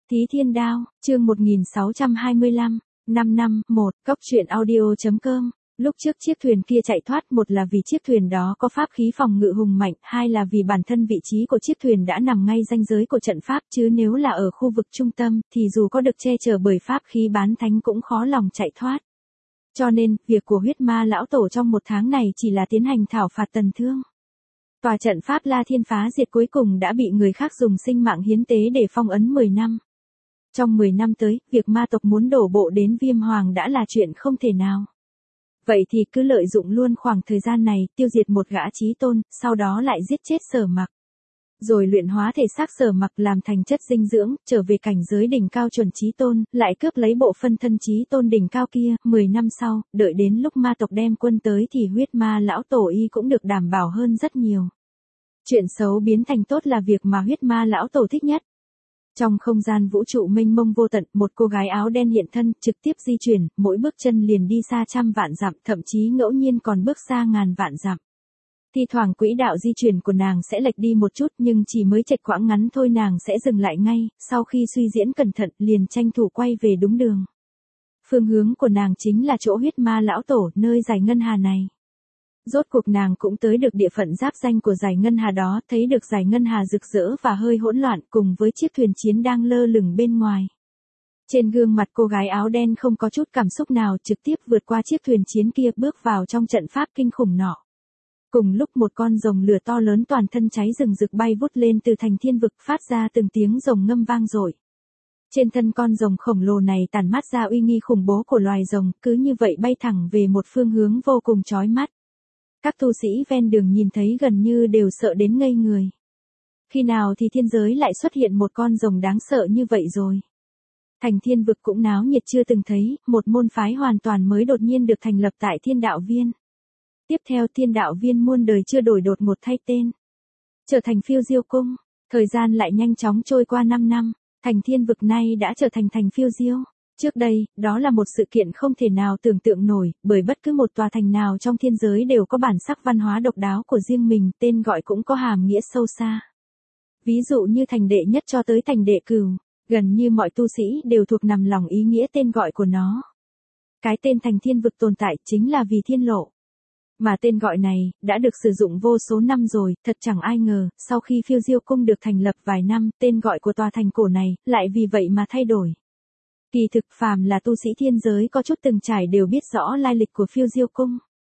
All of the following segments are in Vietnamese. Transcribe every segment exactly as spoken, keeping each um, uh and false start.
Thí Thiên Đao, chương một nghìn sáu trăm hai mươi lăm, năm năm, một, cốc truyện audio.com. Lúc trước chiếc thuyền kia chạy thoát, một là vì chiếc thuyền đó có pháp khí phòng ngự hùng mạnh, hai là vì bản thân vị trí của chiếc thuyền đã nằm ngay ranh giới của trận pháp, chứ nếu là ở khu vực trung tâm, thì dù có được che chở bởi pháp khí bán thánh cũng khó lòng chạy thoát. Cho nên, việc của huyết ma lão tổ trong một tháng này chỉ là tiến hành thảo phạt Tần Thương. Tòa trận pháp La Thiên phá diệt cuối cùng đã bị người khác dùng sinh mạng hiến tế để phong ấn mười năm. Trong mười năm tới, việc ma tộc muốn đổ bộ đến Viêm Hoàng đã là chuyện không thể nào. Vậy thì cứ lợi dụng luôn khoảng thời gian này, tiêu diệt một gã chí tôn, sau đó lại giết chết Sở Mặc. Rồi luyện hóa thể xác Sở Mặc làm thành chất dinh dưỡng, trở về cảnh giới đỉnh cao chuẩn chí tôn, lại cướp lấy bộ phân thân chí tôn đỉnh cao kia, mười năm sau, đợi đến lúc ma tộc đem quân tới thì huyết ma lão tổ y cũng được đảm bảo hơn rất nhiều. Chuyện xấu biến thành tốt là việc mà huyết ma lão tổ thích nhất. Trong không gian vũ trụ mênh mông vô tận, một cô gái áo đen hiện thân, trực tiếp di chuyển, mỗi bước chân liền đi xa trăm vạn dặm, thậm chí ngẫu nhiên còn bước xa ngàn vạn dặm. Thi thoảng quỹ đạo di chuyển của nàng sẽ lệch đi một chút, nhưng chỉ mới chệch quãng ngắn thôi nàng sẽ dừng lại ngay, sau khi suy diễn cẩn thận liền tranh thủ quay về đúng đường. Phương hướng của nàng chính là chỗ huyết ma lão tổ, nơi dải ngân hà này. Rốt cuộc nàng cũng tới được địa phận giáp danh của dải ngân hà đó, thấy được dải ngân hà rực rỡ và hơi hỗn loạn cùng với chiếc thuyền chiến đang lơ lửng bên ngoài. Trên gương mặt cô gái áo đen không có chút cảm xúc nào, trực tiếp vượt qua chiếc thuyền chiến kia bước vào trong trận pháp kinh khủng nọ. Cùng lúc một con rồng lửa to lớn toàn thân cháy rừng rực bay vút lên từ thành thiên vực, phát ra từng tiếng rồng ngâm vang dội. Trên thân con rồng khổng lồ này tản mát ra uy nghi khủng bố của loài rồng, cứ như vậy bay thẳng về một phương hướng vô cùng chói mắt. Các tu sĩ ven đường nhìn thấy gần như đều sợ đến ngây người. Khi nào thì thiên giới lại xuất hiện một con rồng đáng sợ như vậy rồi? Thành thiên vực cũng náo nhiệt chưa từng thấy, một môn phái hoàn toàn mới đột nhiên được thành lập tại Thiên Đạo Viên. Tiếp theo Thiên Đạo Viên muôn đời chưa đổi đột ngột thay tên, trở thành Phiêu Diêu Cung. Thời gian lại nhanh chóng trôi qua năm năm, thành thiên vực nay đã trở thành thành Phiêu Diêu. Trước đây, đó là một sự kiện không thể nào tưởng tượng nổi, bởi bất cứ một tòa thành nào trong thiên giới đều có bản sắc văn hóa độc đáo của riêng mình, tên gọi cũng có hàm nghĩa sâu xa. Ví dụ như thành đệ nhất cho tới thành đệ cửu, gần như mọi tu sĩ đều thuộc nằm lòng ý nghĩa tên gọi của nó. Cái tên thành thiên vực tồn tại chính là vì thiên lộ. Mà tên gọi này, đã được sử dụng vô số năm rồi, thật chẳng ai ngờ, sau khi Phiêu Diêu Cung được thành lập vài năm, tên gọi của tòa thành cổ này, lại vì vậy mà thay đổi. Kỳ thực phàm là tu sĩ thiên giới có chút từng trải đều biết rõ lai lịch của Phiêu Diêu Cung.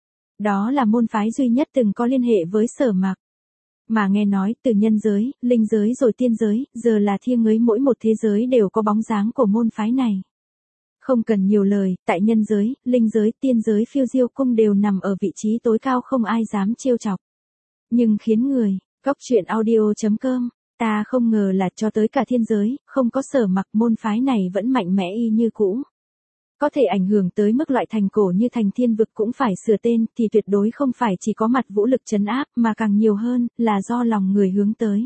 Đó là môn phái duy nhất từng có liên hệ với Sở Mặc. Mà nghe nói, từ nhân giới, linh giới rồi tiên giới, giờ là thiêng ngấy mỗi một thế giới đều có bóng dáng của môn phái này. Không cần nhiều lời, tại nhân giới, linh giới, tiên giới Phiêu Diêu Cung đều nằm ở vị trí tối cao không ai dám trêu chọc. Nhưng khiến người, cốc truyện audio.com, ta không ngờ là cho tới cả thiên giới, không có Sở Mặc môn phái này vẫn mạnh mẽ y như cũ. Có thể ảnh hưởng tới mức loại thành cổ như thành thiên vực cũng phải sửa tên thì tuyệt đối không phải chỉ có mặt vũ lực trấn áp mà càng nhiều hơn là do lòng người hướng tới.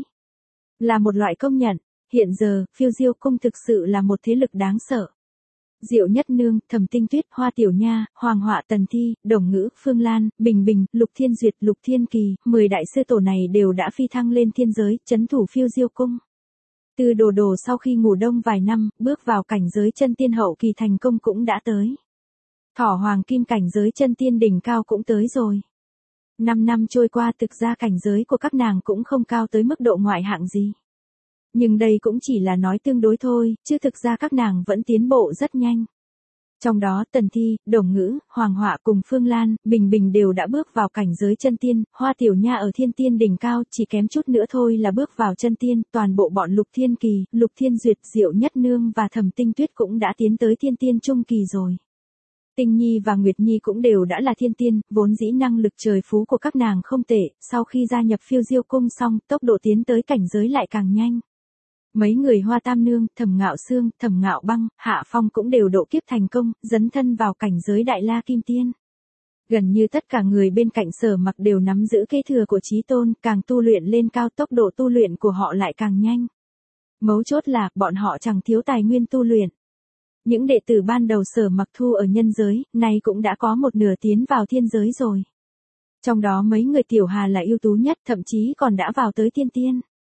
Là một loại công nhận, hiện giờ, Phiêu Diêu Cung thực sự là một thế lực đáng sợ. Diệu Nhất Nương, Thẩm Tinh Tuyết, Hoa Tiểu Nha, Hoàng Họa Tần Thi, Đồng Ngữ, Phương Lan, Bình Bình, Lục Thiên Duyệt, Lục Thiên Kỳ, mười đại sư tổ này đều đã phi thăng lên thiên giới, trấn thủ Phiêu Diêu Cung. Từ Đồ Đồ sau khi ngủ đông vài năm, bước vào cảnh giới chân tiên hậu kỳ thành công cũng đã tới. Thỏ Hoàng Kim cảnh giới chân tiên đỉnh cao cũng tới rồi. Năm năm trôi qua thực ra cảnh giới của các nàng cũng không cao tới mức độ ngoại hạng gì. Nhưng đây cũng chỉ là nói tương đối thôi, chứ thực ra các nàng vẫn tiến bộ rất nhanh. Trong đó Tần Thi, Đồng Ngữ, Hoàng Họa cùng Phương Lan, Bình Bình đều đã bước vào cảnh giới chân tiên, Hoa Tiểu Nha ở thiên tiên đỉnh cao chỉ kém chút nữa thôi là bước vào chân tiên, toàn bộ bọn Lục Thiên Kỳ, Lục Thiên Duyệt, Diệu Nhất Nương và Thẩm Tinh Tuyết cũng đã tiến tới thiên tiên trung kỳ rồi. Tinh Nhi và Nguyệt Nhi cũng đều đã là thiên tiên, vốn dĩ năng lực trời phú của các nàng không tệ, sau khi gia nhập Phiêu Diêu Cung xong, tốc độ tiến tới cảnh giới lại càng nhanh. Mấy người Hoa Tam Nương, Thẩm Ngạo Sương, Thẩm Ngạo Băng, Hạ Phong cũng đều độ kiếp thành công, dấn thân vào cảnh giới Đại La Kim Tiên. Gần như tất cả người bên cạnh Sở Mặc đều nắm giữ kế thừa của chí tôn, càng tu luyện lên cao tốc độ tu luyện của họ lại càng nhanh. Mấu chốt là, bọn họ chẳng thiếu tài nguyên tu luyện. Những đệ tử ban đầu Sở Mặc thu ở nhân giới, nay cũng đã có một nửa tiến vào thiên giới rồi. Trong đó mấy người Tiểu Hà là ưu tú nhất, thậm chí còn đã vào tới tiên tiên.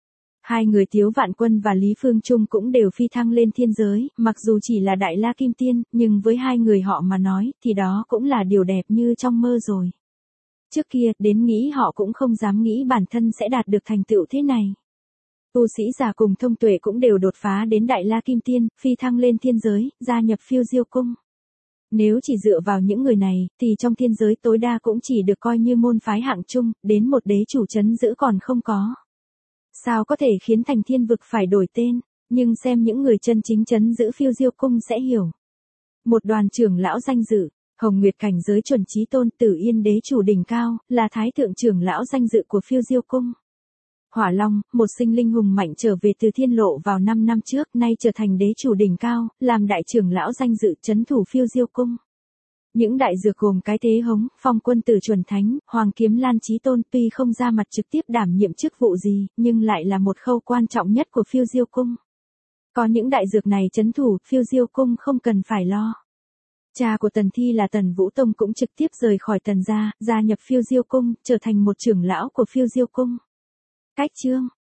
Hai người Tiếu Vạn Quân và Lý Phương Trung cũng đều phi thăng lên thiên giới, mặc dù chỉ là Đại La Kim Tiên, nhưng với hai người họ mà nói, thì đó cũng là điều đẹp như trong mơ rồi. Trước kia, đến nghĩ họ cũng không dám nghĩ bản thân sẽ đạt được thành tựu thế này. Tu sĩ già cùng thông tuệ cũng đều đột phá đến Đại La Kim Tiên, phi thăng lên thiên giới, gia nhập Phiêu Diêu Cung. Nếu chỉ dựa vào những người này, thì trong thiên giới tối đa cũng chỉ được coi như môn phái hạng trung, đến một đế chủ trấn giữ còn không có. Sao có thể khiến thành thiên vực phải đổi tên, nhưng xem những người chân chính trấn giữ Phiêu Diêu Cung sẽ hiểu. Một đoàn trưởng lão danh dự, Hồng Nguyệt cảnh giới chuẩn chí tôn, Tử Yên đế chủ đỉnh cao, là thái thượng trưởng lão danh dự của Phiêu Diêu Cung. Hỏa Long, một sinh linh hùng mạnh trở về từ thiên lộ vào năm năm trước, nay trở thành đế chủ đỉnh cao, làm đại trưởng lão danh dự trấn thủ Phiêu Diêu Cung. Những đại dược gồm Cái Thế Hống, Phong Quân Tử Chuẩn Thánh, Hoàng Kiếm Lan Chí Tôn tuy không ra mặt trực tiếp đảm nhiệm chức vụ gì, nhưng lại là một khâu quan trọng nhất của Phiêu Diêu Cung. Có những đại dược này trấn thủ, Phiêu Diêu Cung không cần phải lo. Cha của Tần Thi là Tần Vũ Tông cũng trực tiếp rời khỏi Tần gia, gia nhập Phiêu Diêu Cung, trở thành một trưởng lão của Phiêu Diêu Cung. Cách chương